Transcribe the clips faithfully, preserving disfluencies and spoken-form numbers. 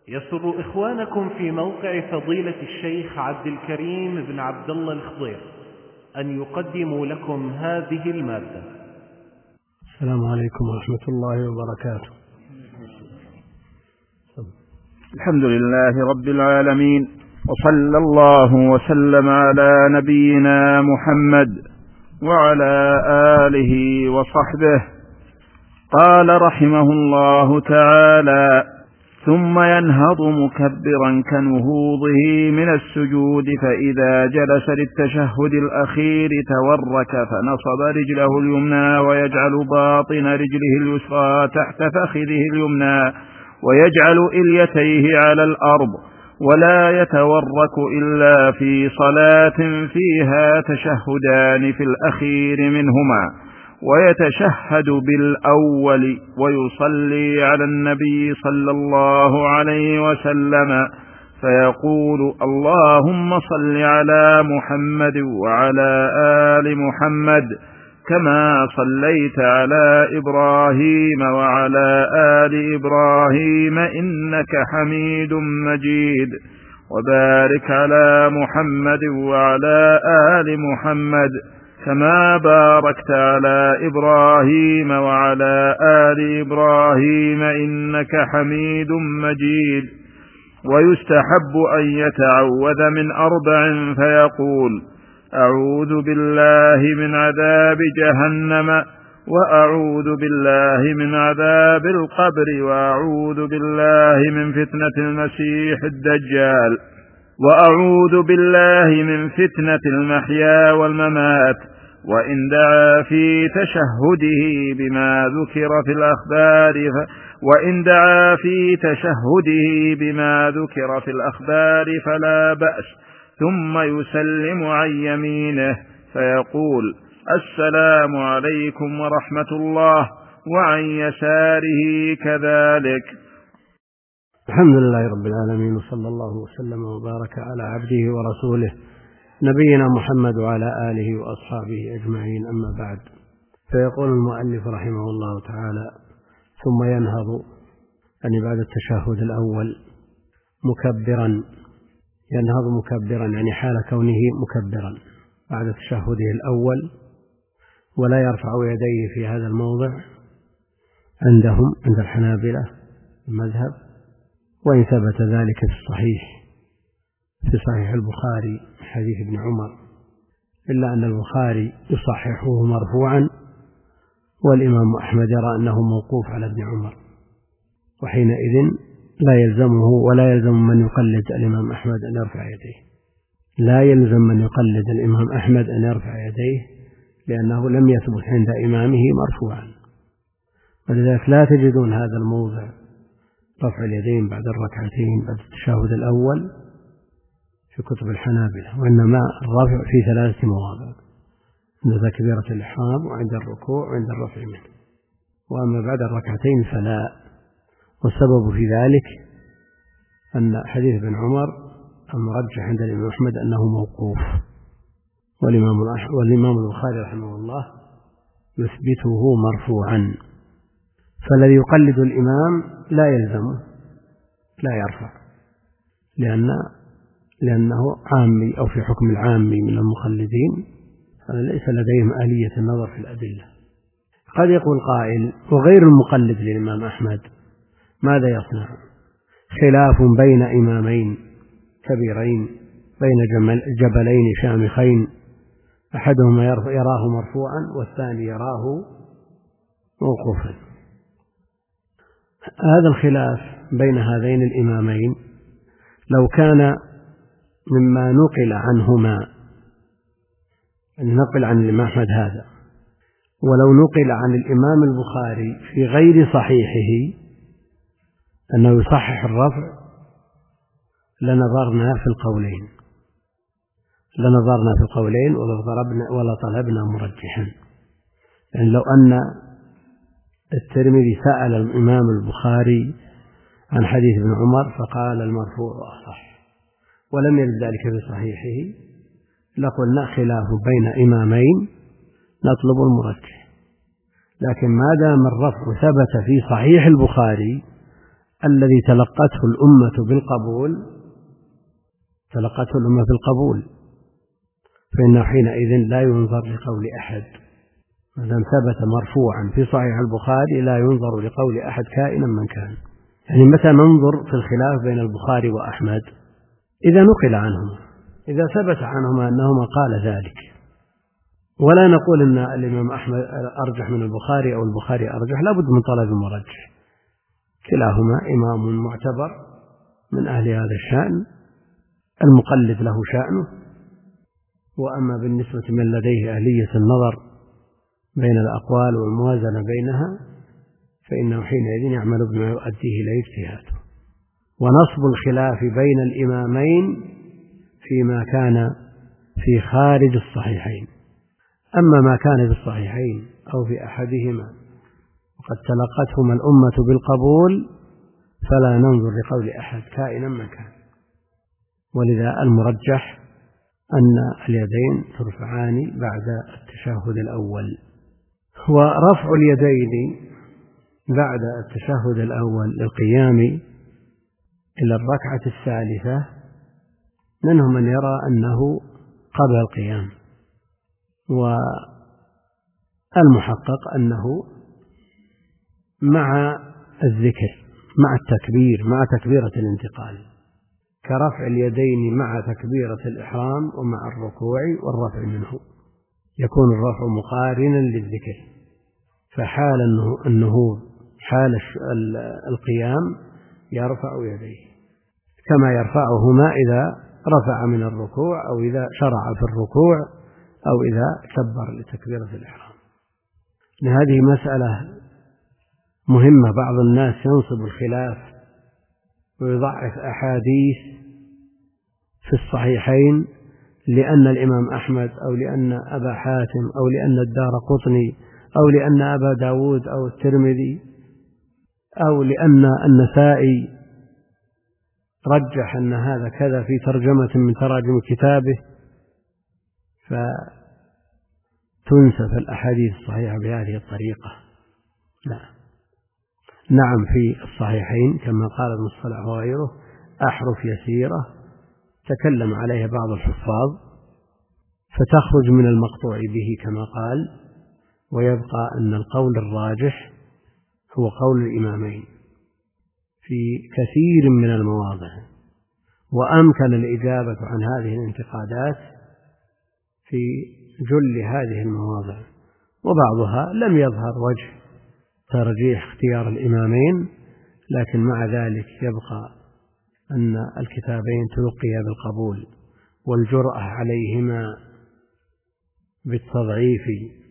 يسر إخوانكم في موقع فضيلة الشيخ عبد الكريم بن عبد الله الخضير أن يقدموا لكم هذه المادة. السلام عليكم ورحمة الله وبركاته. الحمد لله رب العالمين، وصلى الله وسلم على نبينا محمد وعلى آله وصحبه. قال رحمه الله تعالى: ثم ينهض مكبرا كنهوضه من السجود، فإذا جلس للتشهد الأخير تورك فنصب رجله اليمنى ويجعل باطن رجله اليسرى تحت فخذه اليمنى ويجعل إليتيه على الأرض، ولا يتورك إلا في صلاة فيها تشهدان في الأخير منهما، ويتشهد بالأول ويصلي على النبي صلى الله عليه وسلم فيقول: اللهم صل على محمد وعلى آل محمد كما صليت على إبراهيم وعلى آل إبراهيم إنك حميد مجيد، وبارك على محمد وعلى آل محمد كما باركت على إبراهيم وعلى آل إبراهيم إنك حميد مجيد. ويستحب أن يتعوذ من أربع فيقول: أعوذ بالله من عذاب جهنم، وأعوذ بالله من عذاب القبر، وأعوذ بالله من فتنة المسيح الدجال، وأعوذ بالله من فتنة المحيا والممات. وإن دعا في تشهده بما ذكر في الأخبار ف... وإن دعا في تشهده بما ذكر في الأخبار فلا بأس، ثم يسلم عن يمينه فيقول: السلام عليكم ورحمة الله، وعن يساره كذلك. الحمد لله رب العالمين، وصلى الله وسلم وبارك على عبده ورسوله نبينا محمد وعلى آله وأصحابه أجمعين، أما بعد. فيقول المؤلف رحمه الله تعالى: ثم ينهض، يعني بعد التشهد الأول، مكبرا. ينهض مكبرا يعني حال كونه مكبرا بعد تشهده الأول، ولا يرفع يديه في هذا الموضع عندهم عند الحنابلة المذهب، وإن ثبت ذلك في الصحيح في صحيح البخاري حديث ابن عمر، إلا أن البخاري يصححه مرفوعا، والإمام أحمد يرى أنه موقوف على ابن عمر، وحينئذ لا يلزمه ولا يلزم من يقلد الإمام أحمد أن يرفع يديه. لا يلزم من يقلد الإمام أحمد أن يرفع يديه، لأنه لم يثبت عند إمامه مرفوعا، ولذلك لا تجدون هذا الموضع رفع اليدين بعد الركعتين بعد التشهد الأول في كتب الحنابلة، وإنما الرفع في ثلاثة مواضع: عند تكبيرة الإحرام، وعند الركوع، وعند الرفع منه. وأما بعد الركعتين فلا. والسبب في ذلك أن حديث ابن عمر المرجح عند الإمام أحمد أنه موقوف، والإمام والإمام البخاري رحمه الله يثبته مرفوعا. فالذي يقلد الإمام لا يلزمه، لا يرفع، لأن لأنه عامي أو في حكم العامي من المخلدين، فليس لديهم آلية النظر في الأدلة. قد يقول قائل: وغير المقلد للإمام أحمد ماذا يصنع؟ خلاف بين إمامين كبيرين بين جبلين شامخين، أحدهما يراه مرفوعا والثاني يراه موقوفا. هذا الخلاف بين هذين الإمامين لو كان مما نقل عنهما، نقل عن الإمام أحمد هذا، ولو نقل عن الإمام البخاري في غير صحيحه أنه يصحح الرفع، لنظرنا في القولين لنظرنا في القولين ولا طلبنا مرجحا. يعني لو أن الترمذي سأل الإمام البخاري عن حديث ابن عمر فقال المرفوع أصح، ولم يرد ذلك في صحيحه، لقلنا خلاف بين إمامين نطلب المرجح. لكن ما دام الرفع ثبت في صحيح البخاري الذي تلقته الأمة بالقبول تلقته الأمة بالقبول فإنه حينئذ لا ينظر لقول أحد، ما دام ثبت مرفوعا في صحيح البخاري لا ينظر لقول أحد كائنا من كان. يعني متى ننظر في الخلاف بين البخاري وأحمد؟ إذا نقل عنهما، إذا ثبت عنهما أنهما قال ذلك، ولا نقول أن الإمام أحمد أرجح من البخاري أو البخاري أرجح، لا بد من طلب المرجح. كلاهما إمام معتبر من أهل هذا الشأن، المقلد له شأنه. وأما بالنسبة من لديه أهلية النظر بين الأقوال والموازنة بينها فإنه حينئذ يعمل بما يؤديه إليه اجتهاده. ونصب الخلاف بين الإمامين فيما كان في خارج الصحيحين. أما ما كان في الصحيحين أو في أحدهما وقد تلقتهما الأمة بالقبول فلا ننظر لقول أحد كائنا من كان. ولذا المرجح أن اليدين ترفعان بعد التشهد الأول. ورفع اليدين بعد التشهد الأول للقيام إلى الركعة الثالثة منهم من يرى أنه قبل القيام، والمحقق أنه مع الذكر مع التكبير مع تكبيرة الانتقال، كرفع اليدين مع تكبيرة الإحرام ومع الركوع والرفع منه، يكون الرفع مقارنا للذكر. فحال النهوض حال القيام يرفع يديه كما يرفعهما إذا رفع من الركوع أو إذا شرع في الركوع أو إذا كبر لتكبيرة الإحرام. هذه مسألة مهمة، بعض الناس ينصب الخلاف ويضعف أحاديث في الصحيحين لأن الإمام أحمد أو لأن أبا حاتم أو لأن الدارقطني أو لأن أبا داود أو الترمذي أو لأن النسائي رجح أن هذا كذا في ترجمة من تراجم كتابه، فتنسف الأحاديث الصحيحة بهذه الطريقة. لا، نعم في الصحيحين كما قال ابن الصلاح وغيره أحرف يسيرة تكلم عليها بعض الحفاظ فتخرج من المقطوع به كما قال، ويبقى أن القول الراجح هو قول الإمامين في كثير من المواضع. وأمكن الإجابة عن هذه الانتقادات في جل هذه المواضع، وبعضها لم يظهر وجه ترجيح اختيار الإمامين، لكن مع ذلك يبقى أن الكتابين تلقيا بالقبول، والجرأة عليهما بالتضعيف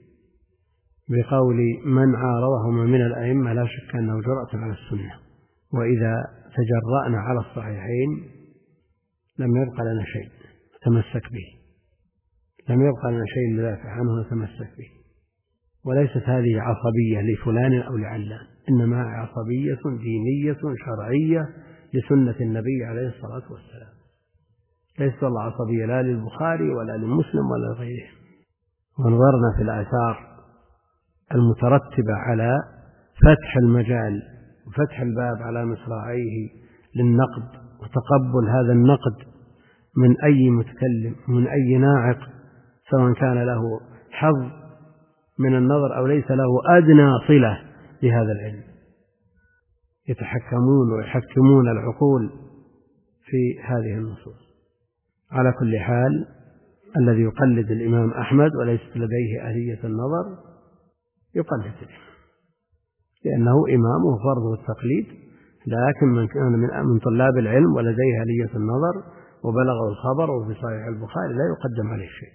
بقول من عارضهما من الأئمة لا شك أنه جرأة على السنة. وإذا تجرأنا على الصحيحين لم يبقى لنا شيء نتمسك به، لم يبقى لنا شيء ندافع عنه نتمسك به. وليست هذه عصبية لفلان أو لعلان، إنما عصبية دينية شرعية لسنة النبي عليه الصلاة والسلام، ليست الله عصبية لا للبخاري ولا للمسلم ولا لغيره. ونظرنا في الآثار المترتبة على فتح المجال وفتح الباب على مصراعيه للنقد وتقبل هذا النقد من أي متكلم من أي ناعق، سواء كان له حظ من النظر أو ليس له أدنى صلة بهذا العلم، يتحكمون ويحكمون العقول في هذه النصوص. على كل حال الذي يقلد الإمام أحمد وليست لديه أهلية النظر يقلد لأنه إمامه فرضه التقليد، لكن من كان من طلاب العلم ولديه أهلية النظر وبلغه الخبر وفي صحيح البخاري لا يقدم عليه شيء.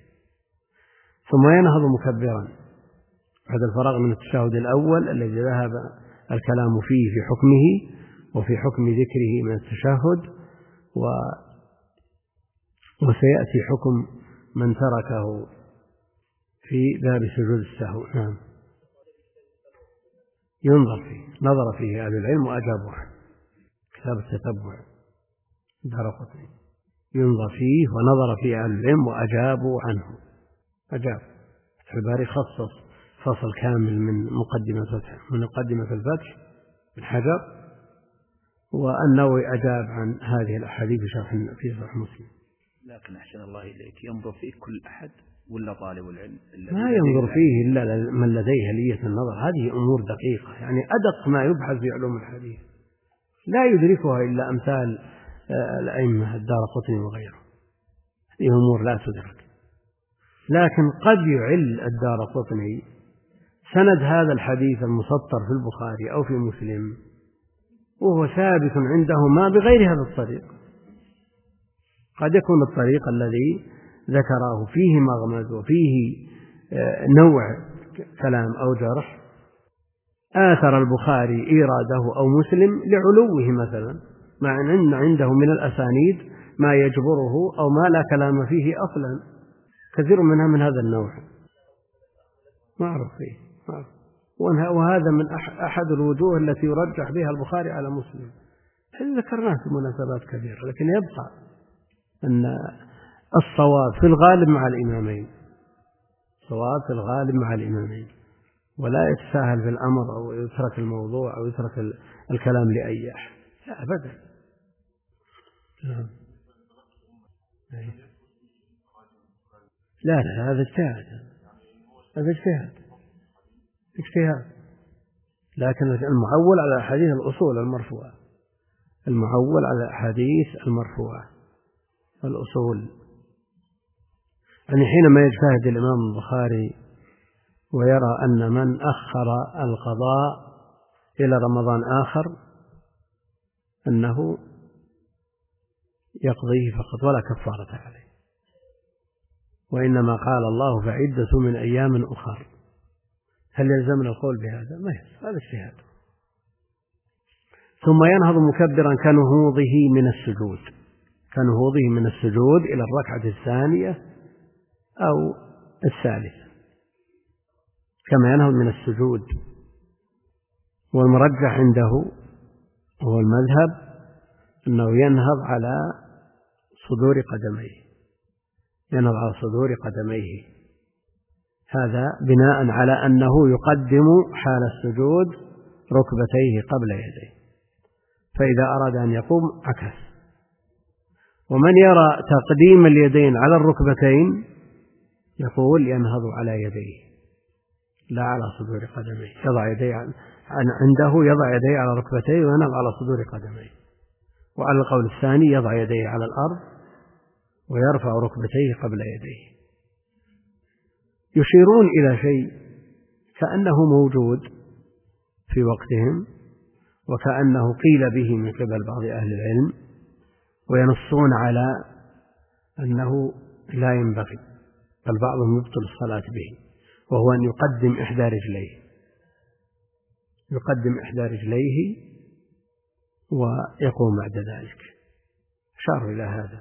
ثم ينهض مكبرا بعد الفراغ من التشهد الأول الذي ذهب الكلام فيه في حكمه وفي حكم ذكره من التشهد، و وسيأتي حكم من تركه في باب سجود السهو. نعم، ينظر فيه، نظر فيه أهل العلم وأجابوا عنه، كتاب التتبع دارقطني، ينظر فيه ونظر فيه أهل العلم وأجابوا عنه. أجاب فتح الباري خصص فصل كامل من مقدمة فتح من مقدمة الفتح من حجر، والنووي أجاب عن هذه الأحاديث في شرح في صحيح مسلم. لكن أحسن الله إليك، ينظر فيه كل أحد ولا طالب العلم؟ ما ينظر فيه إلا من لديه آلية النظر. هذه أمور دقيقة، يعني أدق ما يبحث في علوم الحديث لا يدركها إلا أمثال الأئمة الدارقطني وغيره. هذه أمور لا تدرك. لكن قد يعل الدارقطني سند هذا الحديث المسطر في البخاري أو في مسلم وهو ثابت عنده ما بغير هذا الطريق. قد يكون الطريق الذي ذكره فيه مغمز وفيه نوع كلام أو جرح، آثر البخاري إيراده أو مسلم لعلوه مثلا، مع أن عنده من الأسانيد ما يجبره أو ما لا كلام فيه أصلا، كثير منها من هذا النوع معروف فيه معروف. وهذا من أحد الوجوه التي يرجح بها البخاري على مسلم. ذكرناه في مناسبات كثيرة، لكن يبقى أن الصواب في الغالب مع الإمامين، الصواب في الغالب مع الإمامين، ولا يتساهل في الأمر أو يترك الموضوع أو يترك الكلام لأي أحد، لا أبدا. لا لا هذا اجتهاد، هذا اجتهاد اجتهاد لكن المعول على أحاديث الأصول المرفوعة، المعول على أحاديث المرفوعة الأصول. يعني حينما يجتهد الإمام البخاري ويرى أن من أخر القضاء إلى رمضان آخر أنه يقضيه فقط ولا كفارة عليه، وإنما قال الله فعدة من أيام أخر، هل يلزمنا القول بهذا؟ ما يلزم، هذا اجتهاد. ثم ينهض مكبرا كنهوضه من السجود، كنهوضه من السجود إلى الركعة الثانية أو الثالثة، كما ينهض من السجود. والمرجح عنده هو المذهب أنه ينهض على صدور قدميه، ينهض على صدور قدميه، هذا بناء على أنه يقدم حال السجود ركبتيه قبل يديه، فإذا أراد أن يقوم عكس. ومن يرى تقديم اليدين على الركبتين يقول ينهض على يديه لا على صدور قدميه، يضع يديه عنده يضع يديه على ركبتيه وينهض على صدور قدميه. وعلى القول الثاني يضع يديه على الأرض ويرفع ركبتيه قبل يديه. يشيرون إلى شيء كأنه موجود في وقتهم وكأنه قيل به من قبل بعض أهل العلم، وينصون على أنه لا ينبغي، بل بعضهم يبطل الصلاة به، وهو أن يقدم إحدى رجليه، يقدم إحدى رجليه ويقوم بعد ذلك. أشاروا إلى هذا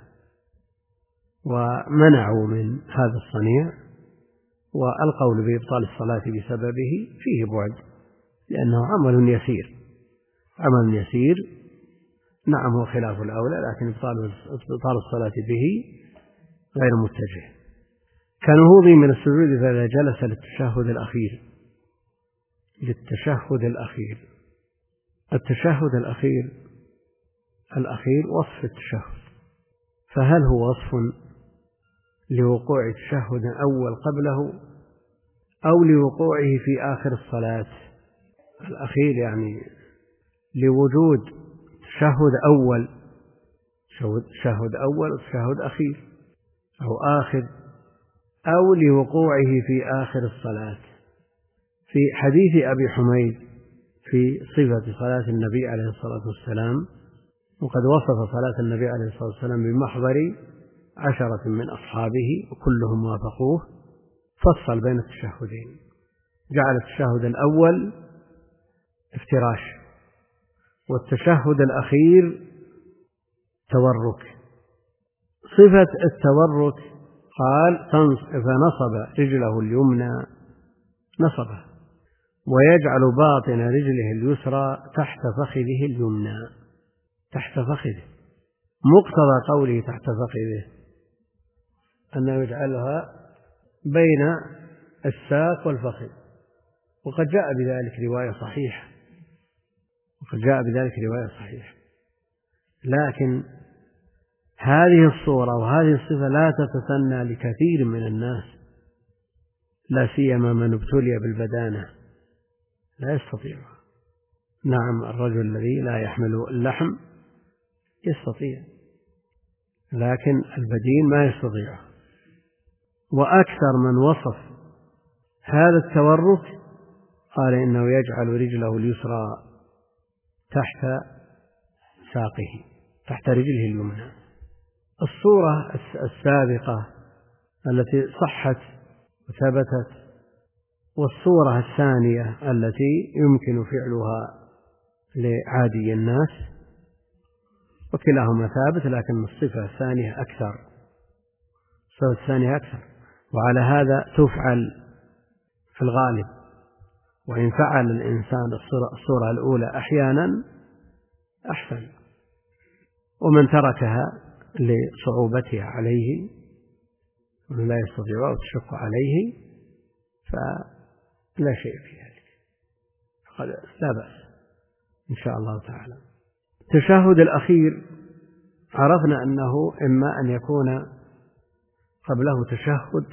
ومنعوا من هذا الصنيع، والقول بإبطال الصلاة بسببه فيه بعد، لأنه عمل يسير، عمل يسير نعم هو خلاف الأولى، لكن إبطال الصلاة به غير متجه. كنهوضه من السجود فإذا جلس للتشهد الأخير، للتشهد الأخير. التشهد الأخير الأخير وصف التشهد، فهل هو وصف لوقوع تشهد أول قبله أو لوقوعه في آخر الصلاة؟ الأخير يعني لوجود تشهد أول، تشهد أول وتشهد أخير أو آخر، أو لوقوعه في آخر الصلاة. في حديث أبي حميد في صفة صلاة النبي عليه الصلاة والسلام، وقد وصف صلاة النبي عليه الصلاة والسلام بمحضر عشرة من أصحابه وكلهم وافقوه، فصل بين التشهدين، جعل التشهد الأول افتراش والتشهد الأخير تورك. صفة التورك قال فنصب رجله اليمنى نصبه ويجعل باطن رجله اليسرى تحت فخذه اليمنى، تحت فخذه، مقتضى قوله تحت فخذه أنه يجعلها بين الساق والفخذ، وقد جاء بذلك رواية صحيحة، وقد جاء بذلك رواية صحيحة. لكن هذه الصورة وهذه الصفة لا تتثنى لكثير من الناس، لا سيما من ابتلي بالبدانة لا يستطيع. نعم الرجل الذي لا يحمل اللحم يستطيع، لكن البدين ما يستطيع. وأكثر من وصف هذا التورك قال إنه يجعل رجله اليسرى تحت ساقه، تحت رجله اليمنى. الصورة السابقة التي صحت وثبتت، والصورة الثانية التي يمكن فعلها لعادي الناس، وكلاهما ثابت، لكن الصفة الثانية أكثر، الصفة الثانية أكثر، وعلى هذا تفعل في الغالب. وإن فعل الإنسان الصورة الأولى أحيانا أحسن، ومن تركها لصعوبتها عليه ولا لا يستطيع أو تشق عليه فلا شيء في ذلك، لا بأس إن شاء الله تعالى. التشهد الأخير عرفنا أنه إما أن يكون قبله تشهد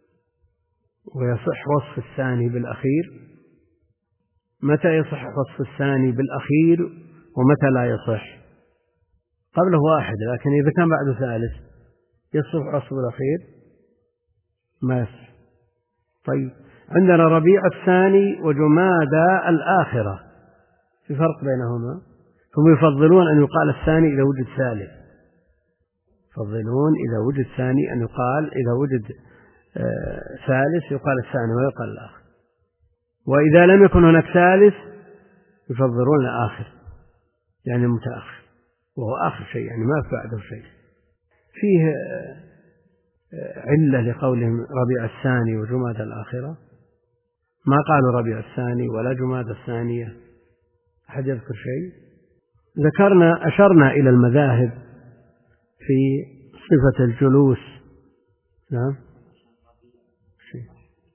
ويصح وصف الثاني بالأخير. متى يصح وصف الثاني بالأخير ومتى لا يصح؟ قبله واحد، لكن إذا كان بعد ثالث يصح وصف الأخير ما يصح. طيب عندنا ربيع الثاني وجمادى الآخرة، في فرق بينهما، هم يفضلون أن يقال الثاني إذا وجد ثالث، يفضلون إذا وجد ثاني أن يقال، إذا وجد آه ثالث يقال الثاني ويقال الآخر، وإذا لم يكن هناك ثالث يفضلون الآخر يعني المتأخر، وهو آخر شيء يعني ما بعده شيء. فيه علة لقولهم ربيع الثاني وجماد الآخرة، ما قالوا ربيع الثاني ولا جماد الثانية. أحد يذكر شيء؟ ذكرنا أشرنا إلى المذاهب في صفة الجلوس. نعم شيء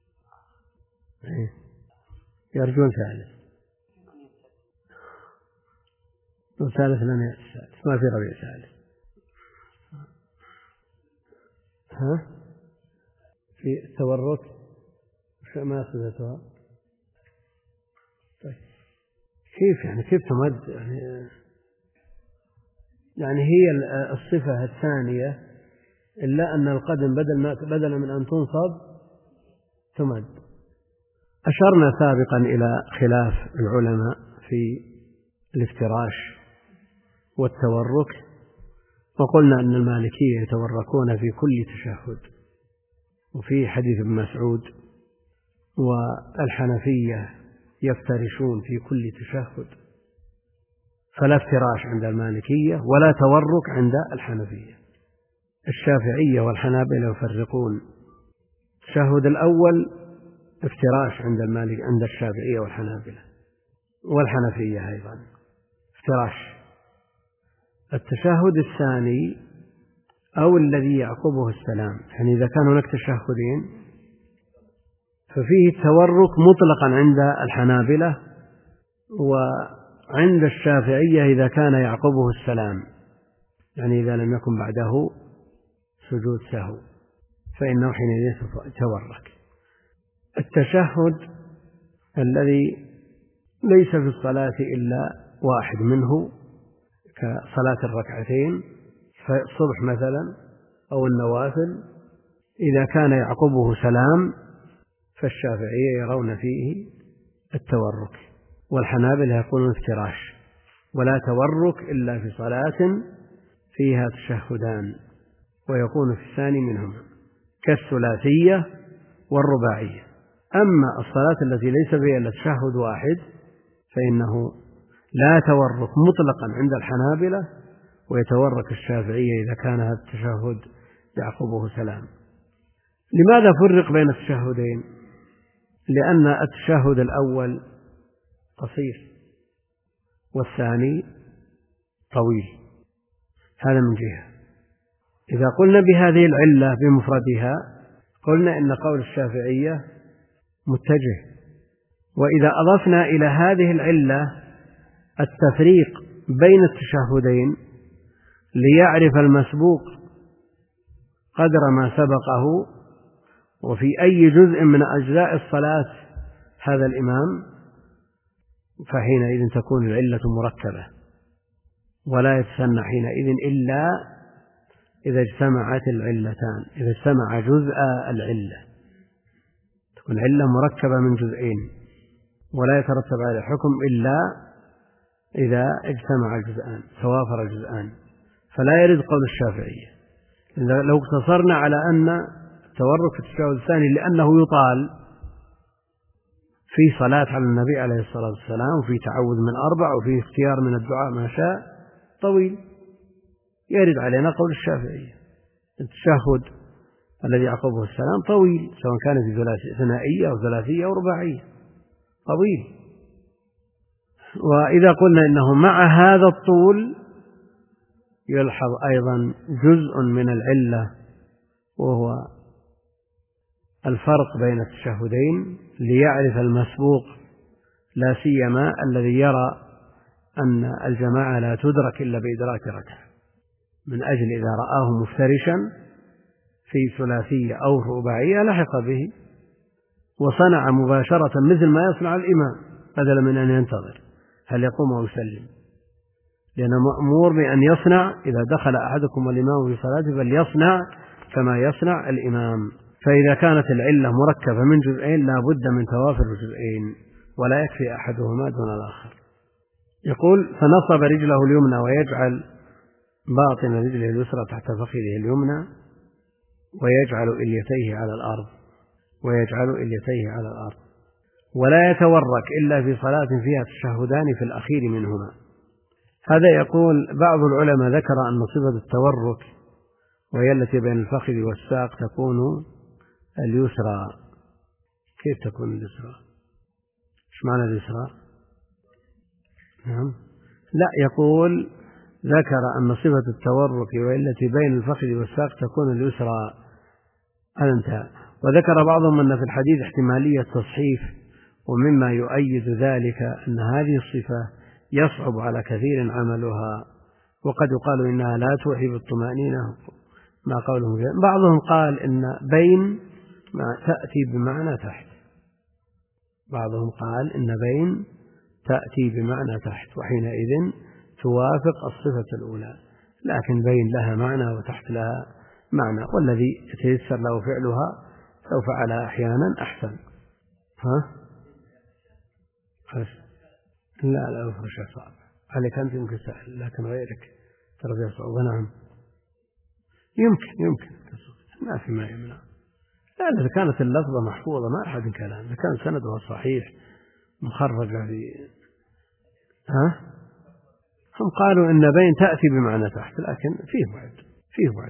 يرجون ثالث، وثالث لم يأتي ثالث، ما في ربيع ثالث. ها في التورك ما صفتها؟ طيب كيف يعني كيف تمد يعني, يعني هي الصفة الثانية إلا أن القدم بدل ما بدل من أن تنصب تمد. أشرنا سابقا إلى خلاف العلماء في الافتراش والتورك، وقلنا أن المالكية يتوركون في كل تشهد، وفي حديث ابن مسعود، والحنفية يفترشون في كل تشهد، فلا افتراش عند المالكية ولا تورك عند الحنفية. الشافعية والحنابلة يفرقون، التشهد الأول افتراش عند المالك عند الشافعية والحنابلة والحنفية أيضا افتراش. التشهد الثاني أو الذي يعقبه السلام، يعني إذا كان هناك تشهدين ففيه التورك مطلقا عند الحنابلة، وعند الشافعية إذا كان يعقبه السلام، يعني إذا لم يكن بعده سجود سهو فإنه حينئذ يتورك. التشهد الذي ليس في الصلاة إلا واحد منه كصلاة الركعتين الصبح مثلا أو النوافل، إذا كان يعقبه سلام فالشافعية يرون فيه التورك، والحنابلة يقولون افتراش، ولا تورك إلا في صلاة فيها تشهدان، ويكون في الثاني منهما كالثلاثية والرباعية. أما الصلاة التي ليس فيها إلا تشهد واحد فإنه لا تورك مطلقا عند الحنابلة، ويتورك الشافعية إذا كان هذا التشهد يعقبه سلام. لماذا فرق بين التشهدين؟ لأن التشهد الأول قصير والثاني طويل، هذا من جهة. إذا قلنا بهذه العلة بمفردها قلنا إن قول الشافعية متجه، وإذا أضفنا إلى هذه العلة التفريق بين التشهدين ليعرف المسبوق قدر ما سبقه، وفي أي جزء من أجزاء الصلاة هذا الإمام، فحينئذ تكون العلة مركبة، ولا يتسنى حينئذ إلا إذا اجتمعت العلتان، إذا اجتمع جزء العلة تكون علة مركبة من جزئين، ولا يترتب على الحكم إلا إذا اجتمع الجزءان، توافر الجزءان. فلا يرد قول الشافعية. لو اقتصرنا على أن التورك في التشهد الثاني لأنه يطال في صلاة على النبي عليه الصلاة والسلام، وفي تعوذ من أربع، وفي اختيار من الدعاء ما شاء، طويل، يرد علينا قول الشافعية. التشهد الذي يعقبه السلام طويل، سواء كان في ثنائية أو ثلاثية أو رباعية، طويل. وإذا قلنا إنه مع هذا الطول يلحظ أيضا جزء من العلة، وهو الفرق بين التشهدين، ليعرف المسبوق لا سيما الذي يرى أن الجماعة لا تدرك إلا بإدراك ركعة، من أجل إذا رآه مفترشا في ثلاثية أو رباعية لحق به وصنع مباشرة مثل ما يصنع الإمام بدلا من أن ينتظر هل يقوم ويسلم، لأنه مأمور بأن يصنع إذا دخل أحدكم والإمام في صلاته فليصنع كما يصنع الإمام. فإذا كانت العلة مركبة من جزئين لا بد من توافر الجزئين، ولا يكفي أحدهما دون الآخر. يقول: فنصب رجله اليمنى ويجعل باطن رجله اليسرى تحت فخذه اليمنى، ويجعل إليتيه على الأرض ويجعل إليتيه على الأرض ولا يتورك إلا في صلاة فيها تشهدان في الأخير منهما. هذا يقول بعض العلماء ذكر أن صفة التورك وهي التي بين الفخذ والساق تكون اليسرى. كيف تكون اليسرى؟ ايش معنى اليسرى؟ نعم، لا، يقول ذكر أن صفة التورك وهي التي بين الفخذ والساق تكون اليسرى. هذا انتهى. وذكر بعضهم أن في الحديث احتمالية تصحيف، ومما يؤيد ذلك أن هذه الصفة يصعب على كثير عملها، وقد يقال إنها لا توحي بالطمأنينة ما قولهم فيها. بعضهم قال إن بين ما تأتي بمعنى تحت، بعضهم قال إن بين تأتي بمعنى تحت، وحينئذ توافق الصفة الأولى، لكن بين لها معنى وتحت لها معنى، والذي يتيسر له فعلها لو فعلها أحيانا أحسن. ها؟ لا لا أفرش صعب عليك أنت، يمكن سهل، لكن غيرك ترى فيها صعوبة. نعم، يمكن يمكن ما في ما يمنع، لأن إذا كانت اللفظة محفوظة ما أحد كلام، إذا كان سندها صحيح مخرجة في ها هم قالوا إن بين تأتي بمعنى تحت، لكن فيه بعد فيه بعد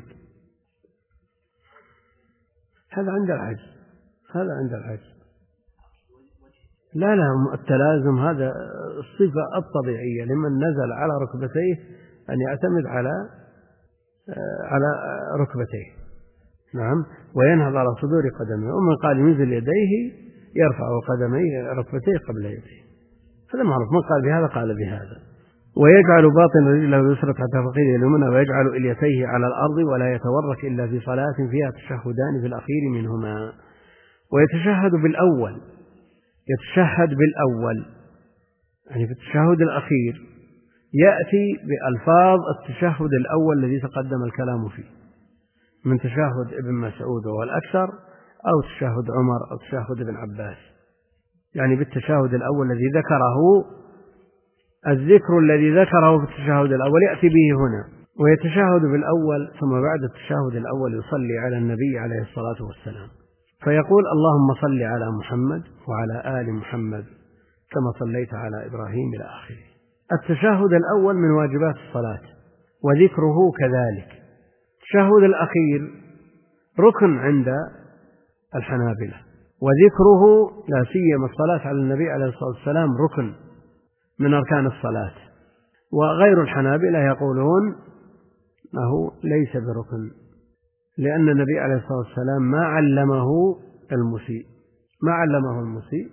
هذا عند العجز، هذا عند العجز. لا لا التلازم هذا الصفة الطبيعية لمن نزل على ركبتيه أن يعتمد على على ركبتيه، نعم، وينهض على صدور قدميه، ومن قال ينزل يديه يرفع قدميه ركبتيه قبل يديه، هذا معروف. من قال بهذا قال بهذا. ويجعل باطن رجله اليسرى تحت فخذه اليمنى ويجعل إليتيه على الأرض ولا يتورك إلا في صلاة فيها تشهدان في الأخير منهما. ويتشهد بالأول، يتشهد بالأول يعني في التشهد الأخير يأتي بألفاظ التشهد الأول الذي تقدم الكلام فيه، من تشهد ابن مسعود وهو الأكثر، أو تشهد عمر، أو تشهد ابن عباس، يعني بالتشهد الأول الذي ذكره، الذكر الذي ذكره في التشهد الأول يأتي به هنا. ويتشهد بالأول، ثم بعد التشهد الأول يصلي على النبي عليه الصلاة والسلام، فيقول: اللهم صل على محمد وعلى آل محمد كما صليت على إبراهيم إلى آخره. التشهد الأول من واجبات الصلاة، وذكره كذلك. التشهد الأخير ركن عند الحنابلة، وذكره لا سيما الصلاة على النبي عليه الصلاة والسلام ركن من أركان الصلاة. وغير الحنابلة يقولون أنه ليس بركن، لأن النبي عليه الصلاة والسلام ما علمه المسيء ما علمه المسيء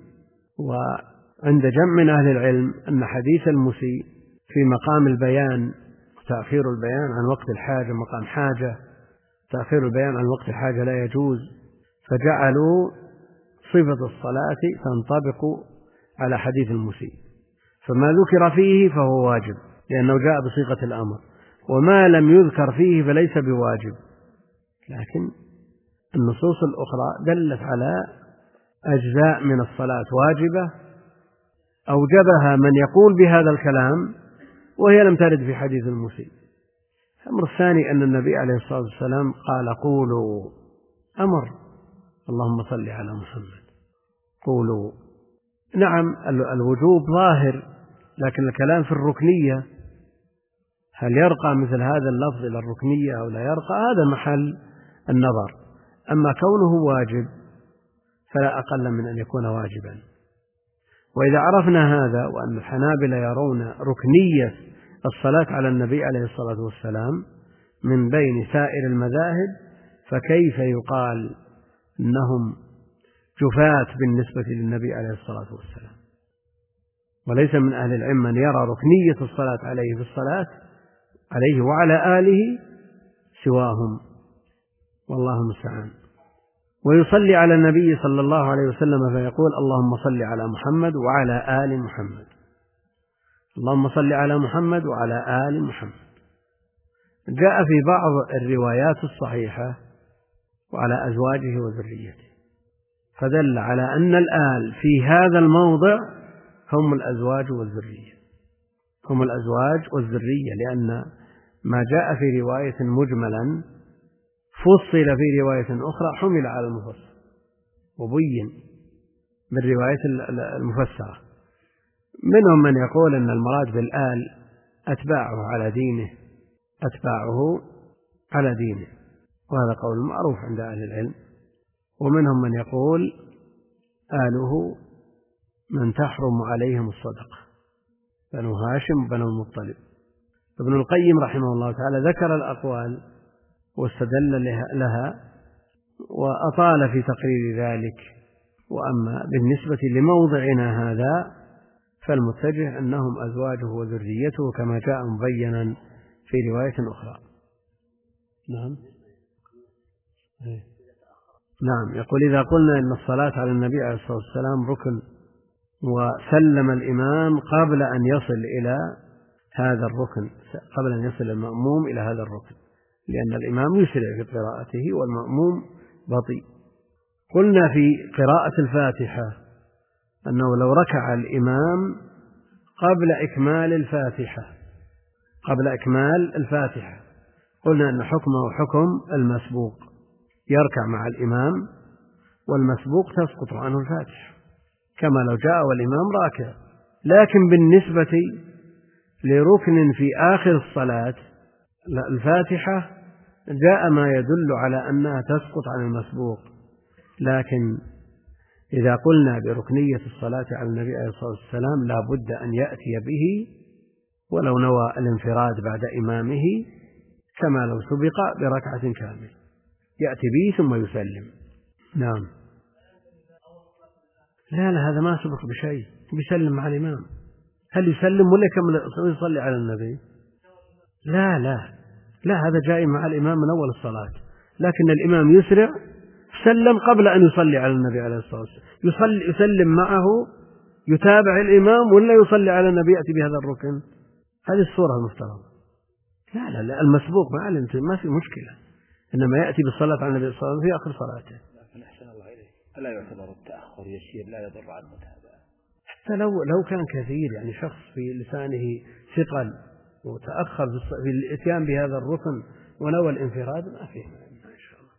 وعند جمع من أهل العلم أن حديث المسيء في مقام البيان تأخير البيان عن وقت الحاجة مقام حاجة، تأخير البيان عن وقت الحاجة لا يجوز، فجعلوا صفة الصلاة تنطبق على حديث المسيء، فما ذكر فيه فهو واجب لأنه جاء بصيغة الأمر، وما لم يذكر فيه فليس بواجب. لكن النصوص الأخرى دلت على أجزاء من الصلاة واجبة أوجبها من يقول بهذا الكلام وهي لم ترد في حديث المسيء. الأمر الثاني أن النبي عليه الصلاة والسلام قال قولوا، أمر اللهم صل على محمد، قولوا. نعم الوجوب ظاهر، لكن الكلام في الركنية، هل يرقى مثل هذا اللفظ إلى الركنية أو لا يرقى، هذا محل النظر. أما كونه واجب فلا أقل من أن يكون واجبا. وإذا عرفنا هذا وأن الحنابلة يرون ركنية الصلاة على النبي عليه الصلاة والسلام من بين سائر المذاهب، فكيف يقال أنهم جفاة بالنسبة للنبي عليه الصلاة والسلام؟ وليس من أهل العلم من يرى ركنية الصلاة عليه في الصلاة عليه وعلى آله سواهم، والله المستعان. ويصلي على النبي صلى الله عليه وسلم فيقول اللهم صل على محمد وعلى آل محمد، اللهم صل على محمد وعلى آل محمد. جاء في بعض الروايات الصحيحة وعلى أزواجه وذريته، فدل على أن الآل في هذا الموضع هم الأزواج والذرية، هم الأزواج والذرية، لأن ما جاء في رواية مجملا فصل في رواية أخرى حمل على المفصل وبين بالرواية المفسرة. منهم من يقول أن المراد بالآل أتباعه على دينه، أتباعه على دينه، وهذا قول معروف عند أهل العلم. ومنهم من يقول آله من تحرم عليهم الصدقة، بنو هاشم وبنو المطلب. ابن القيم رحمه الله تعالى ذكر الأقوال واستدل لها وأطال في تقرير ذلك. وأما بالنسبة لموضعنا هذا فالمتجه أنهم أزواجه وذريته كما جاء مبينا في رواية أخرى. نعم نعم يقول إذا قلنا إن الصلاة على النبي عليه الصلاة والسلام ركن، وسلم الإمام قبل أن يصل إلى هذا الركن، قبل أن يصل المأموم إلى هذا الركن، لأن الإمام يسرع في قراءته والمأموم بطيء. قلنا في قراءة الفاتحة أنه لو ركع الإمام قبل إكمال الفاتحة قبل إكمال الفاتحة قلنا أن حكمه حكم المسبوق، يركع مع الإمام والمسبوق تسقط عنه الفاتحة كما لو جاء والإمام راكع. لكن بالنسبة لركن في آخر الصلاة الفاتحة جاء ما يدل على أنها تسقط عن المسبوق. لكن إذا قلنا بركنية الصلاة على النبي عليه الصلاة والسلام لا بد أن يأتي به ولو نوى الانفراد بعد إمامه، كما لو سبق بركعة كاملة يأتي به ثم يسلم. نعم لا لا هذا ما سبق بشيء، يسلم مع الإمام. هل يسلم ولا كم يصلي على النبي؟ لا لا لا هذا جاء مع الإمام من أول الصلاة، لكن الإمام يسرع سلم قبل أن يصلي على النبي عليه الصلاة والسلام، يصلي يسلم معه يتابع الإمام ولا يصلي على النبي يأتي بهذا الركن. هذه الصورة المفترضة. لا لا لا المسبوق مع الانتباه ما في مشكلة، إنما يأتي بالصلاة على النبي صلى الله عليه وسلم في آخر صلاته. لكن أحسن الله إليه ألا يعتبر التأخر يسير لا يضر عن المتابعة؟ حتى لو لو كان كثير، يعني شخص في لسانه ثقل وتأخر في الإتيان بهذا الركن ونوى الانفراد ما فيه إن شاء الله.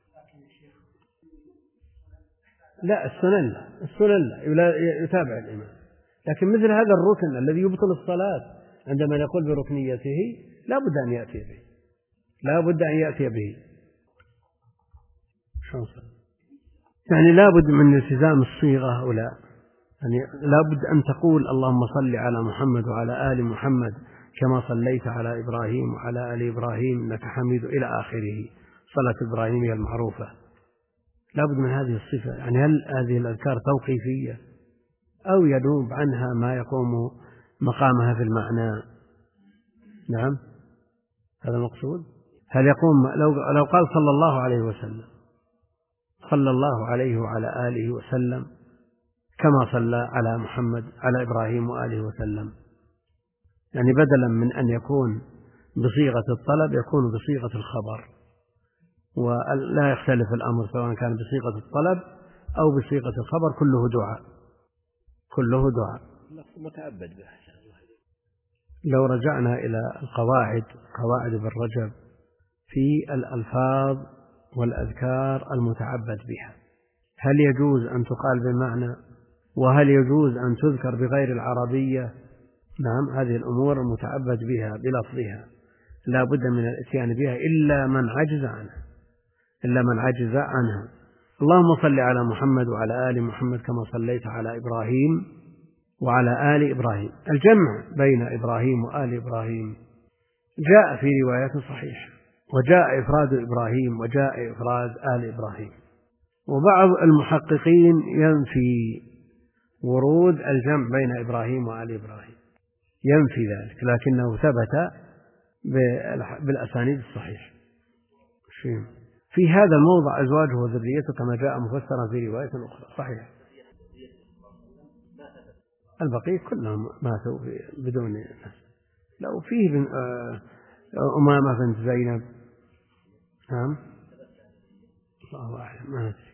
لا السنن لا السنن لا يتابع الإمام، لكن مثل هذا الركن الذي يبطل الصلاة عندما يقول بركنيته لا بد أن يأتي به، لا بد أن يأتي به. يعني لا بد من التزام الصيغة أو لا، يعني لا بد أن تقول اللهم صل على محمد وعلى آل محمد كما صليت على إبراهيم وعلى آل إبراهيم إنك حميد إلى آخره، صلاة إبراهيم هي المعروفة. لا بد من هذه الصفة. يعني هل هذه الأذكار توقيفية أو ينوب عنها ما يقوم مقامها في المعنى؟ نعم هذا المقصود. هل يقوم لو, لو قال صلى الله عليه وسلم صلى الله عليه وعلى آله وسلم كما صلى على محمد على إبراهيم وآله وسلم، يعني بدلا من أن يكون بصيغة الطلب يكون بصيغة الخبر، ولا يختلف الأمر سواء كان بصيغة الطلب أو بصيغة الخبر، كله دعاء كله دعاء متعبد به. لو رجعنا إلى القواعد قواعد ابن رجب في الألفاظ والأذكار المتعبد بها، هل يجوز أن تقال بالمعنى، وهل يجوز أن تذكر بغير العربية؟ نعم، هذه الأمور المتعبد بها بلفظها لا بد من الاتيان بها إلا من عجز عنها إلا من عجز عنها. اللهم صل على محمد وعلى آل محمد كما صليت على إبراهيم وعلى آل إبراهيم. الجمع بين إبراهيم وآل إبراهيم جاء في روايات صحيحة، وجاء إفراد إبراهيم وجاء إفراد آل إبراهيم، وبعض المحققين ينفي ورود الجمع بين إبراهيم وآل إبراهيم، ينفي ذلك، لكنه ثبت بالأسانيد الصحيحة. في هذا الموضع أزواجه وذريته كما جاء مفسرا في رواية أخرى صحيح. البقية كلهم ماتوا بدون نسب. لو فيه بن أمامة بنت زينب، نعم الله أعلم ما ندري.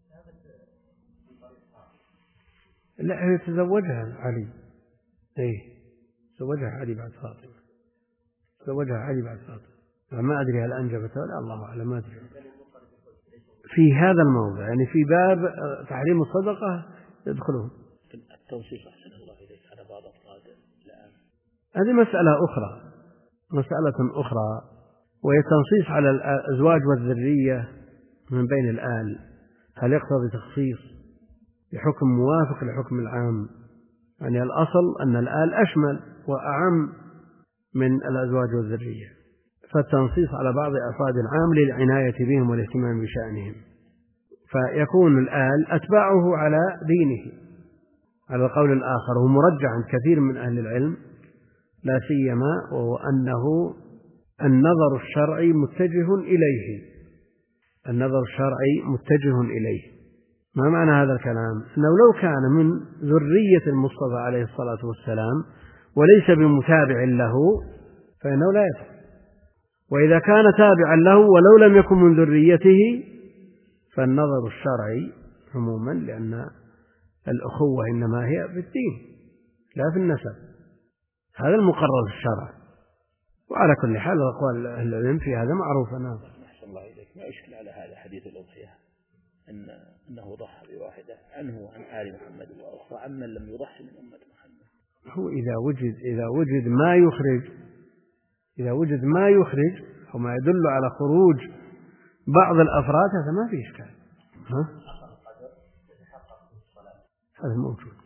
لا، هي تزوجها علي، إيه تزوجها علي بعد فاطمة، تزوجها علي بعد فاطمة، ما أدري هل أنجبتها ولا الله أعلم، ما أدري. في هذا الموضع يعني في باب تحريم الصدقة يدخلون التوصيف أحسن الله إليك على بعض أفراد الآن، هذه مسألة أخرى مسألة أخرى وهي التنصيص على الأزواج والذرية من بين الآل، هل يقتضي تخصيص بحكم موافق لحكم العام؟ يعني الأصل أن الآل أشمل وأعم من الأزواج والذرية، فالتنصيص على بعض أفراد العام للعناية بهم والاهتمام بشأنهم، فيكون الآل أتباعه على دينه على القول الآخر، ومرجع عند كثير من أهل العلم لا سيما وهو أنه النظر الشرعي متجه إليه النظر الشرعي متجه إليه. ما معنى هذا الكلام؟ أنه لو كان من ذرية المصطفى عليه الصلاة والسلام وليس بمتابع له فإنه لا يفعل، وإذا كان تابعا له ولو لم يكن من ذريته فالنظر الشرعي عموما، لأن الأخوة إنما هي في الدين لا في النسب، هذا المقرر في الشرع. وعلى كل حال أقوال أهل العلم في هذا معروفة. أحسن الله إليك. ما يشكل على هذا حديث الأضحية أن أنه ضحى بواحدة عنه وعن آل محمد وأخرى عمن لم يضحي من أمة محمد. هو إذا وجد إذا وجد ما يخرج إذا وجد ما يخرج أو ما يدل على خروج بعض الأفراد هذا ما فيه إشكال. ها؟ هذا موجود.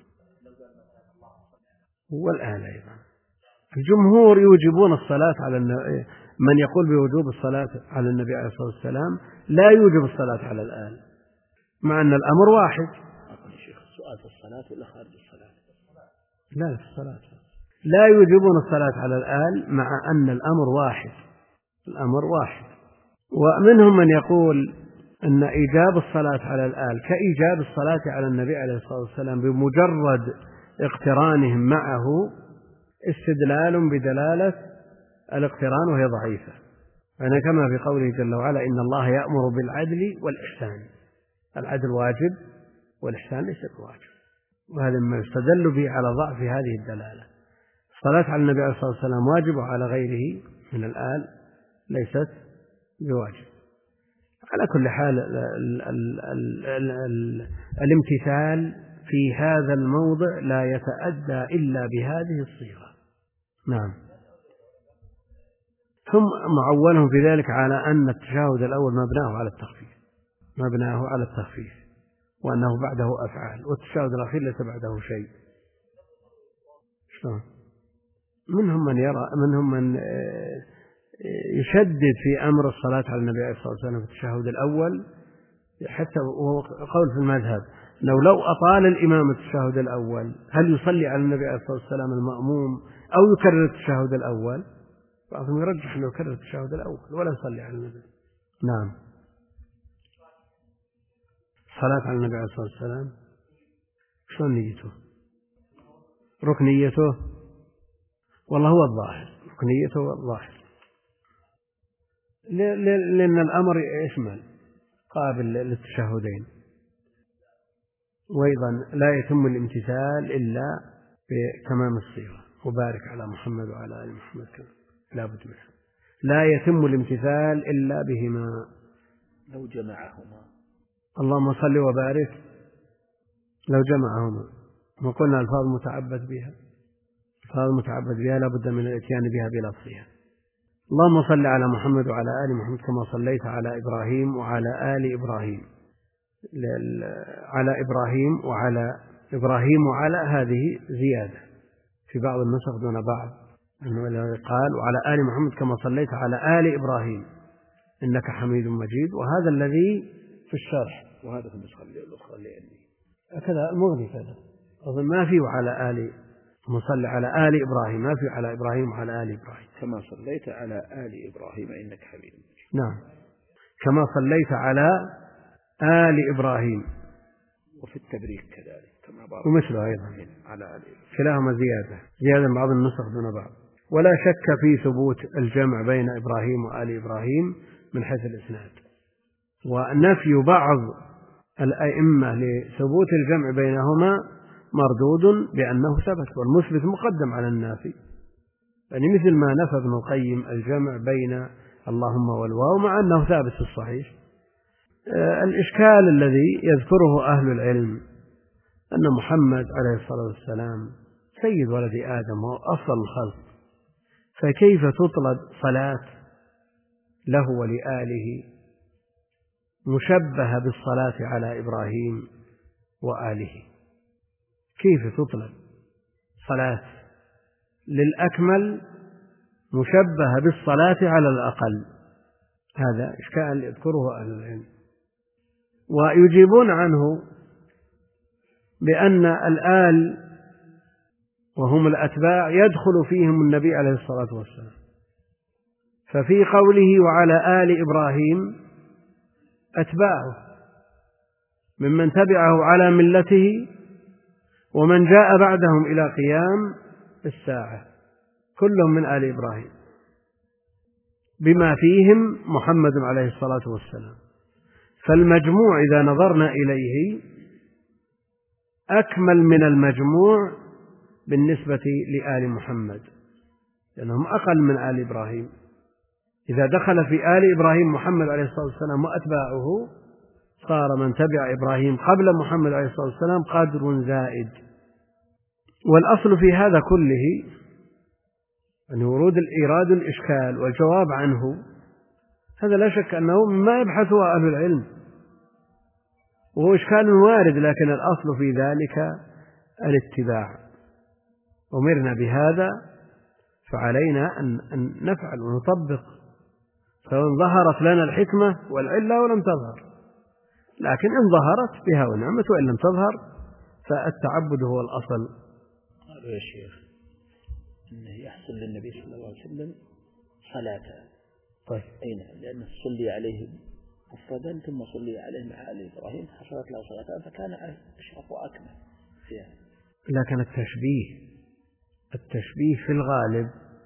والآن أيضا الجمهور يوجبون الصلاة على النبي، من يقول بوجوب الصلاة على النبي عليه الصلاة والسلام لا يوجب الصلاة على الآل، مع أن الأمر واحد. أقول شيخ السؤال في الصلاة ولا خارج الصلاة؟ لا في الصلاة. لا يوجبون الصلاة على الآل مع أن الأمر واحد الأمر واحد. ومنهم من يقول أن إيجاب الصلاة على الآل كإيجاب الصلاة على النبي عليه الصلاة والسلام بمجرد اقترانهم معه استدلال بدلالة الاقتران وهي ضعيفة، يعني كما في قوله جل وعلا إن الله يأمر بالعدل والإحسان، العدل واجب والإحسان ليس بواجب، وهذا ما يستدل به على ضعف هذه الدلالة. الصلاة على النبي عليه الصلاة والسلام واجب وعلى غيره من الآل ليست بواجب. على كل حال ال ال ال ال ال ال الامتثال في هذا الموضع لا يتأدى إلا بهذه الصيغة. نعم. ثم معولهم في ذلك على أن التشهد الأول مبناه على التخفيف مبناه على التخفيف وأنه بعده أفعال، والتشهد الأخير ليس بعده شيء. شلون؟ منهم من يرى منهم من يشدد في أمر الصلاة على النبي عليه الصلاة والسلام في التشهد الأول، حتى وهو قول في المذهب لو لو أطال الإمام التشهد الأول هل يصلي على النبي عليه الصلاة والسلام المأموم أو يكرر التشهد الأول؟ بعضهم يرجح أنه يكرر التشهد الأول ولا يصلي على النبي. نعم. الصلاة على النبي عليه الصلاة والسلام شلون نيته؟ ركنيته والله هو الظاهر، ركنيته هو الظاهر، لأن الأمر يشمل قابل للتشهدين، وأيضا لا يتم الامتثال إلا بتمام الصيغة، وبارك على محمد وعلى آل محمد كما لا بد منه، لا يتم الامتثال إلا بهما. لو جمعهما اللهم صل وبارك، لو جمعهما وقلنا الفاظ متعبد بها، الفاظ متعبد بها لا بد من الاتيان بها بلفظها. اللهم صل على محمد وعلى آل محمد كما صليت على إبراهيم وعلى آل إبراهيم، على إبراهيم وعلى إبراهيم وعلى هذه زيادة في بعض النسخ دون بعض، أنه قال وعلى آل محمد كما صليت على آل إبراهيم إنك حميد مجيد، وهذا الذي في الشرح، وهذا في النسخة الأخرى اللي عندي كذا المغني كذا أظن ما في وعلى آل مصلي على آل إبراهيم، ما في على إبراهيم وعلى آل إبراهيم كما صليت على آل إبراهيم إنك حميد مجيد. نعم كما صليت على آل إبراهيم، وفي التبريك كذلك كما بارك ومثله أيضا على آل إبراهيم، كلاهما زيادة زيادة من بعض النسخ دون بعض. ولا شك في ثبوت الجمع بين إبراهيم وآل إبراهيم من حيث الإسناد، ونفي بعض الأئمة لثبوت الجمع بينهما مردود بأنه ثبت، والمثبت مقدم على النافي، يعني مثل ما نفى ابن القيم الجمع بين اللهم والواو مع أنه ثابت في الصحيح. الإشكال الذي يذكره أهل العلم أن محمد عليه الصلاة والسلام سيد ولد آدم وأفضل الخلق، فكيف تطلب صلاة له ولآله مشبهة بالصلاة على إبراهيم وآله؟ كيف تطلب صلاة للأكمل مشبهة بالصلاة على الأقل؟ هذا إشكال يذكره أهل العلم، ويجيبون عنه بأن الآل وهم الأتباع يدخل فيهم النبي عليه الصلاة والسلام، ففي قوله وعلى آل إبراهيم أتباعه ممن تبعه على ملته ومن جاء بعدهم إلى قيام الساعة كلهم من آل إبراهيم، بما فيهم محمد عليه الصلاة والسلام. فالمجموع إذا نظرنا إليه أكمل من المجموع بالنسبة لآل محمد، لأنهم أقل من آل إبراهيم. إذا دخل في آل إبراهيم محمد عليه الصلاة والسلام وأتباعه صار من تبع إبراهيم قبل محمد عليه الصلاة والسلام قدر زائد. والأصل في هذا كله أن ورود الإيراد الإشكال والجواب عنه، هذا لا شك أنه مما يبحثه أهل العلم، وهو إشكال وارد، لكن الأصل في ذلك الاتباع. أمرنا بهذا فعلينا أن نفعل ونطبق، سواء ظهرت لنا الحكمة والعلة ولم تظهر، لكن إن ظهرت بها ونعمت، وإن لم تظهر فالتعبد هو الأصل. قالوا يا شيخ إنه يحصل للنبي صلى الله عليه وسلم صلاة، طيب أي نعم، لأنه صلي عليه مفردا ثم صلي عليه مع آل إبراهيم حصلت له صلاة، فكان أشرف وأكمل فيها. لكن التشبيه التشبيه في الغالب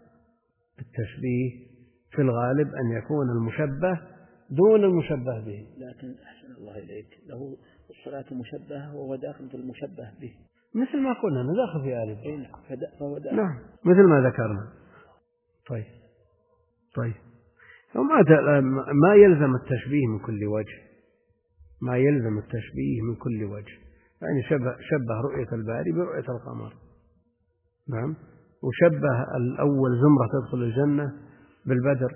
التشبيه في الغالب أن يكون المشبه دون المشبه به. لكن أحسن الله إليك، له الصلاة مشبهة وهو داخل في المشبه به، مثل ما قلنا أنه داخل في آل إبراهيم. نعم مثل ما ذكرنا. طيب طيب وما ما يلزم التشبيه من كل وجه، ما يلزم التشبيه من كل وجه، يعني شبه, شبه رؤية الباري برؤية القمر، نعم، وشبه الأول زمرة تدخل الجنة بالبدر،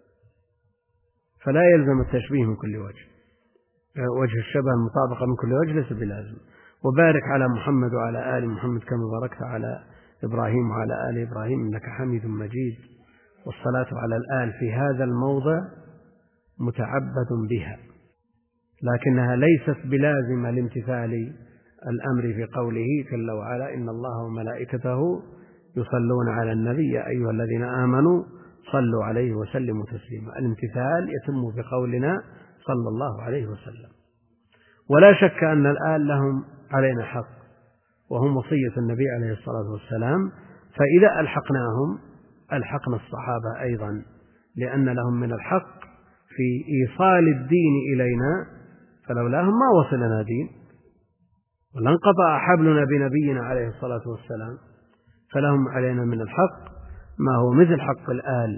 فلا يلزم التشبيه من كل وجه، وجه الشبه المطابقة من كل وجه ليس بلازم. وبارك على محمد وعلى آل محمد كما باركت على إبراهيم وعلى آل إبراهيم إنك حميد مجيد. والصلاة على الآل في هذا الموضع متعبد بها، لكنها ليست بلازمة لامتثال الأمر في قوله جل وعلا إن الله وملائكته يصلون على النبي يا أيها الذين آمنوا صلوا عليه وسلموا تسليما. الامتثال يتم بقولنا صلى الله عليه وسلم. ولا شك أن الآل لهم علينا حق، وهم وصية النبي عليه الصلاة والسلام، فإذا ألحقناهم ألحقنا الصحابة أيضا، لأن لهم من الحق في إيصال الدين إلينا، فلولاهم ما وصلنا دين، ولانقطع حبلنا بنبينا عليه الصلاة والسلام، فلهم علينا من الحق ما هو مثل حق الآل،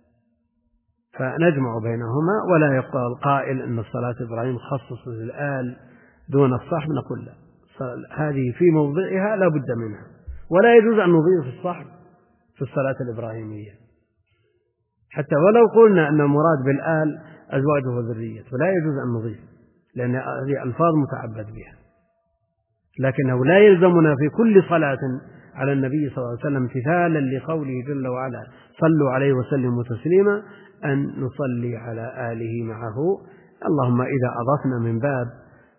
فنجمع بينهما. ولا يقال قائل أن الصلاة إبراهيم خصص للآل دون الصحب، نقول لا، هذه في موضعها لا بد منها، ولا يجوز أن نضيف الصحب في الصلاة الإبراهيمية، حتى ولو قلنا أن المراد بالآل أزواجه وذريته، فلا يجوز أن نضيف، لأن هذه ألفاظ متعبد بها. لكنه لا يلزمنا في كل صلاة على النبي صلى الله عليه وسلم امتثالا لقوله جل وعلا صلوا عليه وسلموا تسليما أن نصلي على آله معه، اللهم إذا أضفنا من باب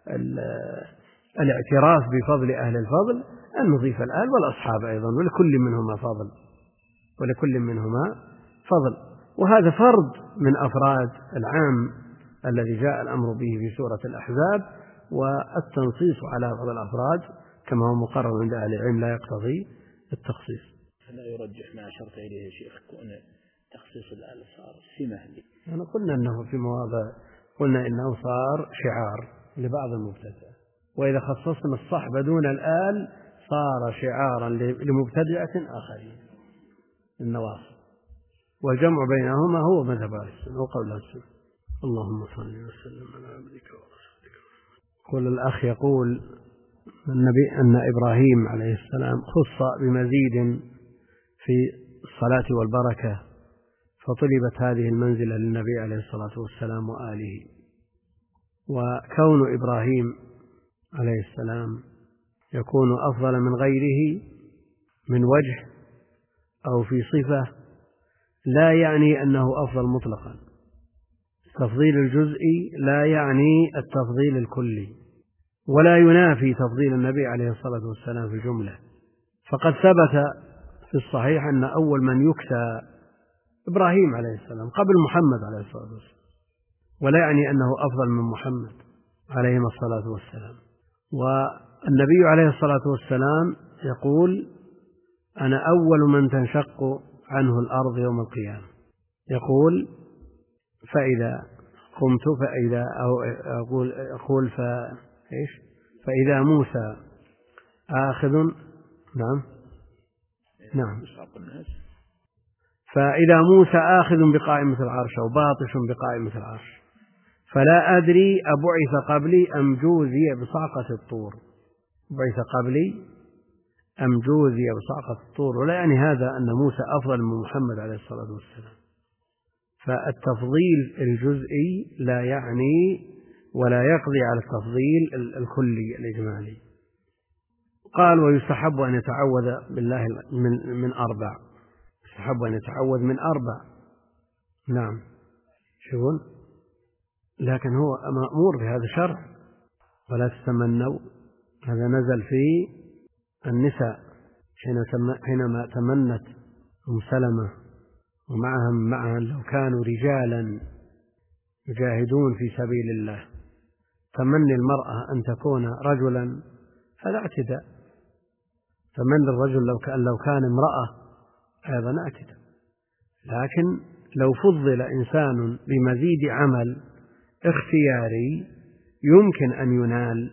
الاعتراف بفضل أهل الفضل أن نضيف الآل والأصحاب أيضا، ولكل منهما فضل ولكل منهما فضل. وهذا فرض من أفراد العام الذي جاء الأمر به في سورة الأحزاب، والتنصيص على بعض الأفراد كما هو مقرر عند أهل العلم لا يقتضي التخصيص. لا يرجح ما أشرت إليه يا شيخ كون تخصيص الآل صار سمة لي. أنا قلنا أنه في مواضع قلنا إنه صار شعار لبعض المبتدعة، وإذا خصصنا الصحبة دون الآل صار شعارا لمبتدعة آخرين النواصب، والجمع بينهما هو مذهب أهل السنة وقول أهل السنة. اللهم صل وسلم على عبدك ورسولك. يقول الأخ يقول النبي أن إبراهيم عليه السلام خص بمزيد في الصلاة والبركة، فطلبت هذه المنزلة للنبي عليه الصلاة والسلام وآله. وكون إبراهيم عليه السلام يكون أفضل من غيره من وجه أو في صفة لا يعني أنه أفضل مطلقا. التفضيل الجزئي لا يعني التفضيل الكلي، ولا ينافي تفضيل النبي عليه الصلاة والسلام في الجملة. فقد ثبت في الصحيح أن أول من يكسى إبراهيم عليه السلام قبل محمد عليه الصلاة والسلام، ولا يعني أنه أفضل من محمد عليه الصلاة والسلام. والنبي عليه الصلاة والسلام يقول أنا أول من تنشق عنه الأرض يوم القيامة، يقول فإذا قمت فإذا أو أقول أقول فإيش فإذا موسى آخذ نعم نعم فإذا موسى آخذ بقائمة العرش أو باطش بقائمة العرش فلا أدري أبعث قبلي أم جوزي بصعقة الطور، بعث قبلي أم جوزي بصعقة الطور، ولا يعني هذا أن موسى أفضل من محمد عليه الصلاة والسلام. فالتفضيل الجزئي لا يعني ولا يقضي على التفضيل الكلي الإجمالي. قال ويستحب أن يتعوذ بالله من, من أربع، يستحب أن يتعوذ من أربع. نعم شوفون، لكن هو مأمور بهذا شرع. ولا تتمنوا، هذا نزل في النساء حينما تمنت أم سلمة ومعهم معها لو كانوا رجالا يجاهدون في سبيل الله، تمني المرأة أن تكون رجلا هذا اعتداء، تمني الرجل لو كان لو كان امرأة هذا اعتداء. لكن لو فضل إنسان بمزيد عمل اختياري يمكن أن ينال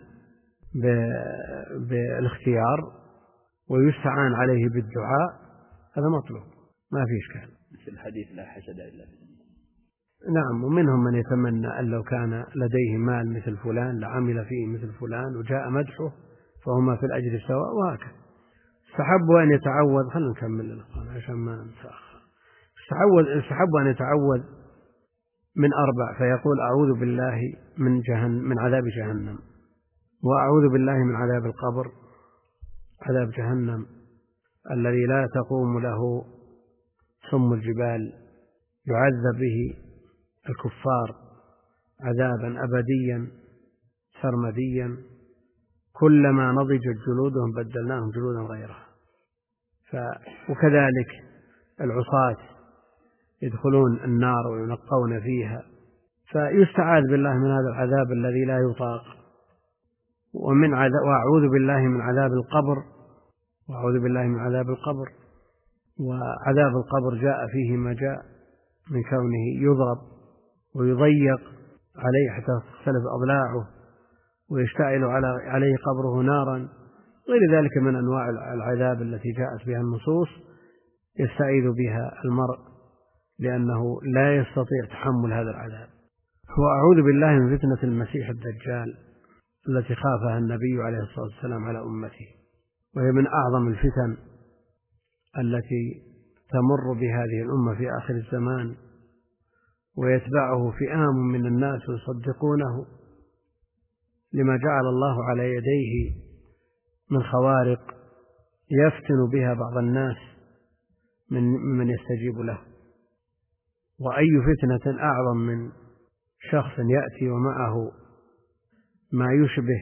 بالاختيار ويستعان عليه بالدعاء، هذا مطلوب ما في إشكال. مثل الحديث لا حسد إلا بالله. نعم، ومنهم من يتمنى أن لو كان لديه مال مثل فلان لعمل فيه مثل فلان وجاء مدحه فهما في الأجر سواء، وهكذا. استحب أن يتعوذ، خلنا نكمل القرآن عشان ما نتأخر. استحب استحب أن يتعوذ من أربع، فيقول أعوذ بالله من جهنم من عذاب جهنم، وأعوذ بالله من عذاب القبر، عذاب جهنم الذي لا تقوم له صم الجبال، يعذب به الكفار عذابا أبديا سرمديا، كلما نضجت جلودهم بدلناهم جلودا غيرها. ف... وكذلك العصاة يدخلون النار وينقون فيها، فيستعاذ بالله من هذا العذاب الذي لا يطاق، ومن عذاب وأعوذ بالله من عذاب القبر وأعوذ بالله من عذاب القبر. وعذاب القبر جاء فيه ما جاء من كونه يضرب ويضيق عليه حتى تختلف أضلاعه ويشتعل عليه قبره نارا، غير ذلك من أنواع العذاب التي جاءت بها النصوص يستعيذ بها المرء لأنه لا يستطيع تحمل هذا العذاب. وأعوذ بالله من فتنة المسيح الدجال التي خافها النبي عليه الصلاة والسلام على أمته، وهي من أعظم الفتن التي تمر بهذه الأمة في آخر الزمان، ويتبعه فئام من الناس ويصدقونه لما جعل الله على يديه من خوارق يفتن بها بعض الناس من من يستجيب له. وأي فتنة أعظم من شخص يأتي ومعه ما يشبه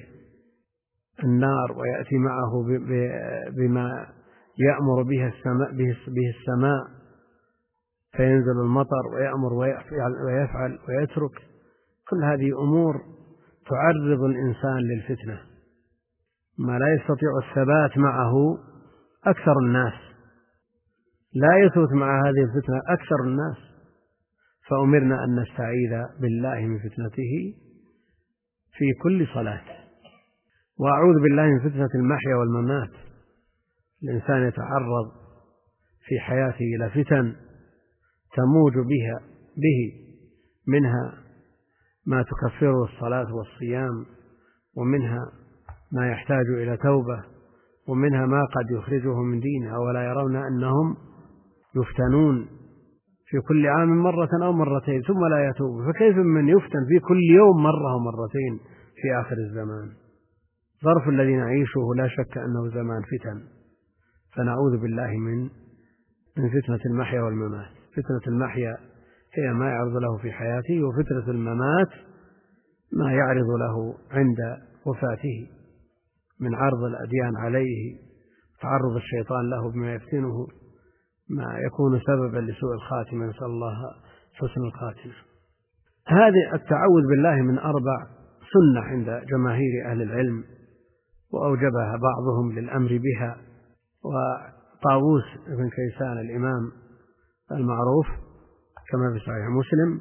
النار ويأتي معه بما يأمر به السماء, به السماء فينزل المطر ويأمر ويفعل, ويفعل ويترك. كل هذه أمور تعرض الإنسان للفتنة، ما لا يستطيع الثبات معه أكثر الناس، لا يثبت مع هذه الفتنة أكثر الناس، فأمرنا أن نستعيذ بالله من فتنته في كل صلاة. وأعوذ بالله من فتنة المحيا والممات. الإنسان يتعرض في حياته إلى فتن تموج بها به، منها ما تكفره الصلاة والصيام، ومنها ما يحتاج إلى توبة، ومنها ما قد يخرجه من دينه، ولا يرون أنهم يفتنون في كل عام مرة أو مرتين ثم لا يتوب، فكيف من يفتن في كل يوم مرة ومرتين في آخر الزمان؟ ظرف الذي نعيشه لا شك أنه زمان فتن، فنعوذ بالله من من فتنة المحيا والممات. فتنة المحيا هي ما يعرض له في حياته، وفتنة الممات ما يعرض له عند وفاته من عرض الأديان عليه، تعرض الشيطان له بما يفتنه، ما يكون سببا لسوء الخاتمة، نسأل الله حسن الخاتمة. هذه التعوذ بالله من أربع سنة عند جماهير أهل العلم، وأوجبها بعضهم للأمر بها. وطاووس بن كيسان الإمام المعروف كما في صحيح مسلم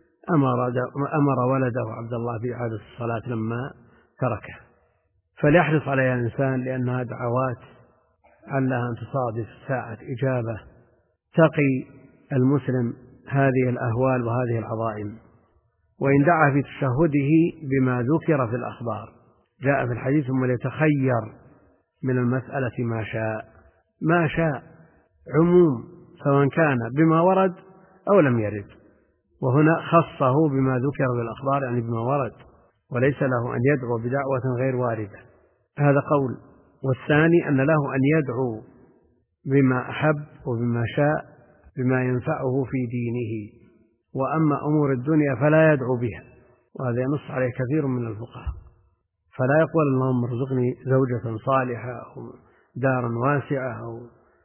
أمر ولده عبد الله بإعادة الصلاة لما تركه، فليحرص عليها الإنسان لأنها دعوات علها أن تصادف ساعة إجابة تقي المسلم هذه الأهوال وهذه العظائم. وإن دعا في تشهده بما ذكر في الأخبار جاء في الحديث ثم ليتخير من المسألة ما شاء ما شاء عموم، سواء كان بما ورد أو لم يرد، وهنا خصه بما ذكر في الأخبار يعني بما ورد، وليس له أن يدعو بدعوة غير واردة. هذا قول. والثاني أن له أن يدعو بما أحب وبما شاء بما ينفعه في دينه، وأما أمور الدنيا فلا يدعو بها، وهذا ينص عليه كثير من الفقهاء، فلا يقول اللهم ارزقني زوجة صالحة أو دارا واسعة أو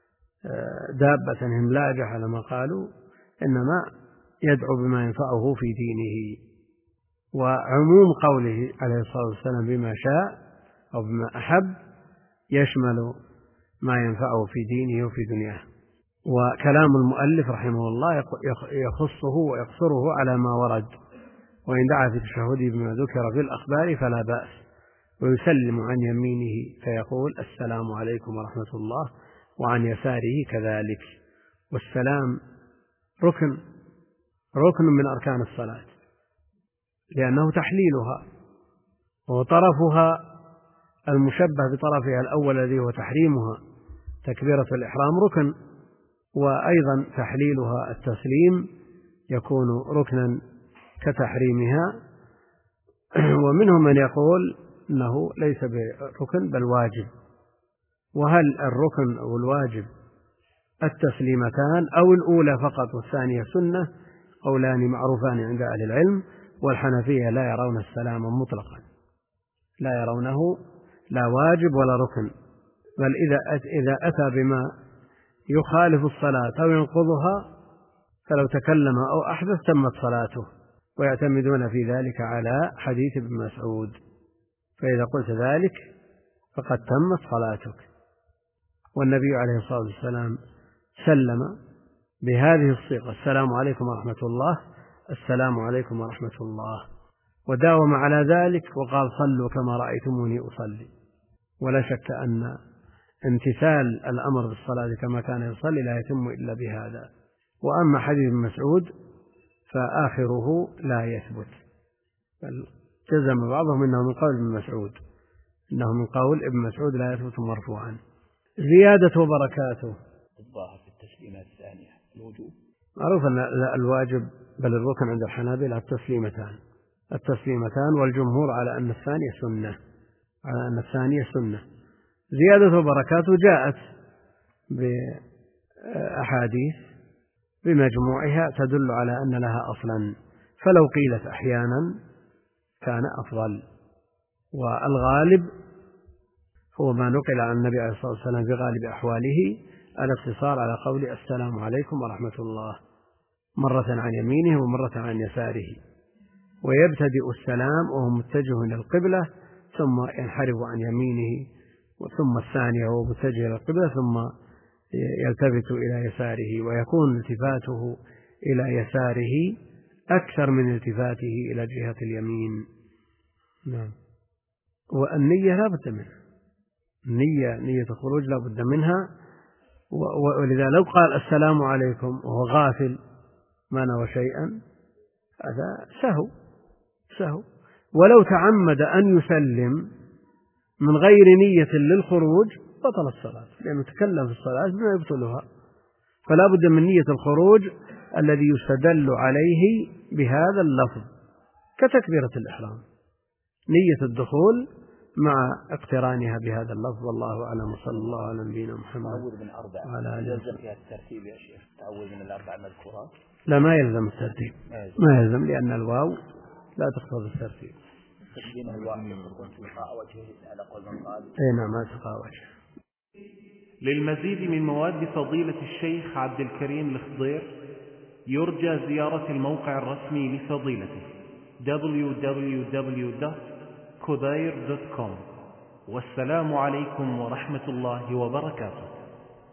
دابة هملاجة على ما قالوا، إنما يدعو بما ينفعه في دينه. وعموم قوله عليه الصلاة والسلام بما شاء أو بما أحب يشمل ما ينفعه في دينه وفي دنياه. وكلام المؤلف رحمه الله يخصه ويقصره على ما ورد، وإن دعا في تشهده بما ذكر في الأخبار فلا بأس، ويسلم عن يمينه فيقول السلام عليكم ورحمة الله، وعن يساره كذلك. والسلام ركن ركن من أركان الصلاة، لأنه تحليلها، وطرفها المشبه بطرفها الأول الذي هو تحريمها تكبيرة الإحرام ركن، وأيضا تحليلها التسليم يكون ركنا كتحريمها. ومنهم من يقول أنه ليس بركن بل واجب. وهل الركن أو الواجب التسليمتان أو الأولى فقط والثانية سنة؟ قولان معروفان عند أهل العلم. والحنفية لا يرون السلام مطلقا، لا يرونه لا واجب ولا ركن، بل إذا إذا أتى بما يخالف الصلاة أو ينقضها فلو تكلم أو أحدث تمت صلاته، ويعتمدون في ذلك على حديث ابن مسعود، فإذا قلت ذلك فقد تمت صلاتك. والنبي عليه الصلاة والسلام سلم بهذه الصيغة: السلام عليكم ورحمة الله، السلام عليكم ورحمة الله، وداوم على ذلك وقال: صلوا كما رأيتموني أصلي. ولا شك أن امتثال الأمر بالصلاة كما كان يصلي لا يتم إلا بهذا. وأما حديث ابن مسعود فآخره لا يثبت، بل جزم بعضهم إنه من قول ابن مسعود، إنه من قول ابن مسعود لا يثبت مرفوعا. زيادة وبركاته الظاهر في التسليمات الثانية الوجوب. معروف أن الواجب بل الركن عند الحنابلة التسليمتان التسليمتان والجمهور على أن الثانية سنة على أن الثانية سنة. زيادة وبركاته جاءت بأحاديث بمجموعها تدل على أن لها أصلا، فلو قيلت أحيانا كان أفضل. والغالب هو ما نقل عن النبي عليه الصلاة والسلام في غالب أحواله الاقتصار على قول السلام عليكم ورحمة الله مرة عن يمينه ومرة عن يساره، ويبتدئ السلام وهو متجه إلى القبلة، ثم ينحرف عن يمينه، ثم الثانية وهو متجه إلى القبلة، ثم يلتفت إلى يساره، ويكون التفاته إلى يساره أكثر من التفاته إلى جهة اليمين. نعم. والنية لا بد منها، النية نية الخروج لا بد منها. ولذا لو قال السلام عليكم وهو غافل ما نوى شيئا هذا سهو سهو ولو تعمد أن يسلم من غير نية للخروج بطل الصلاة، لأنه تكلم في الصلاة بما يبطلها. فلا بد من نية الخروج الذي يستدل عليه بهذا اللفظ كتكبيرة الإحرام، نية الدخول مع اقترانها بهذا اللفظ. والله أعلم، صلى الله على نبينا محمد. تعوذ من أربع وعلى آله يلزم فيها الترتيب يا شيخ، تعوذ من الأربع مذكورات؟ لا، ما يلزم الترتيب، ما يلزم، لأن الواو لا تقتضي الترتيب. تسليمه الواحد يكون تلقاء وجهه على قول من قال. أي نعم، ما تلقاء وجهه. للمزيد من مواد فضيلة الشيخ عبد الكريم الخضير يرجى زيارة الموقع الرسمي لفضيلته دبليو دبليو دبليو دوت خضير دوت كوم. والسلام عليكم ورحمة الله وبركاته.